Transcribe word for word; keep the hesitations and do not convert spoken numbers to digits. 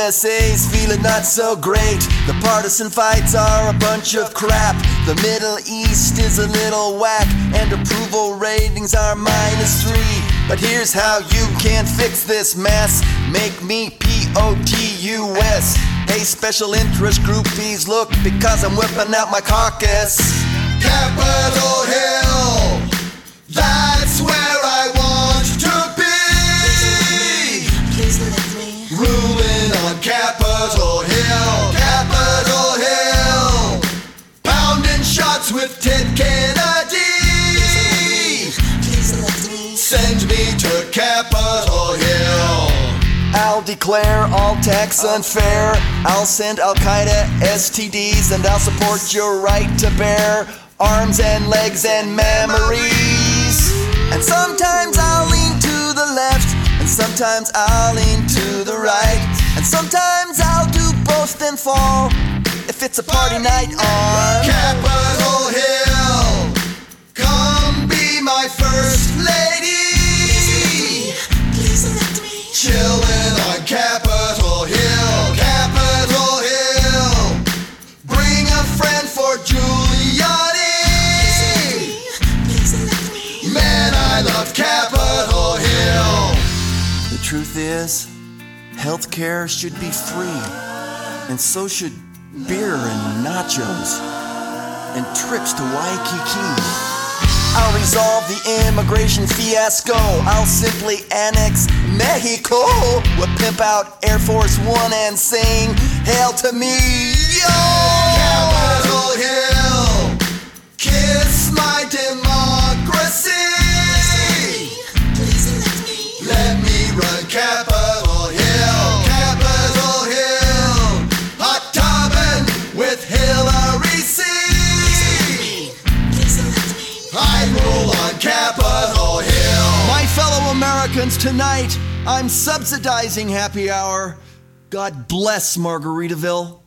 S A's feeling not so great. The partisan fights are a bunch of crap. The Middle East is a little whack, and approval ratings are minus three. But here's how you can fix this mess. Make me P O T U S. Hey, special interest groupies, look, because I'm whipping out my caucus. Capitol Hill, that's where I want to be. Please let me. Ruling on Capitol Hill, Capitol Hill, pounding shots with Ted Kennedy. Please let me. Send me to Capitol Hill. I'll declare all tax unfair. I'll send Al-Qaeda S T Ds, and I'll support your right to bear arms and legs and memories. And sometimes I'll lean to the left, and sometimes I'll lean to the right, and sometimes I'll do both and fall if it's a party night on Capitol Hill. Come be my first lady. Please let me. Chillin' on Capitol Hill, Capitol Hill. Bring a friend for Giuliani. Please let me. Man, I love Capitol Hill. The truth is, healthcare should be free, and so should beer and nachos, and trips to Waikiki. I'll resolve the immigration fiasco. I'll simply annex Mexico. We'll pimp out Air Force One and sing Hail to me, yo! Capitol Hill, kiss my democracy. Please let me. Let me run Capitol Hill, Capitol Hill. Hot tubbing with Hillary C. Please let me. I rule on Capitol Hill. My fellow Americans, tonight I'm subsidizing happy hour. God bless Margaritaville.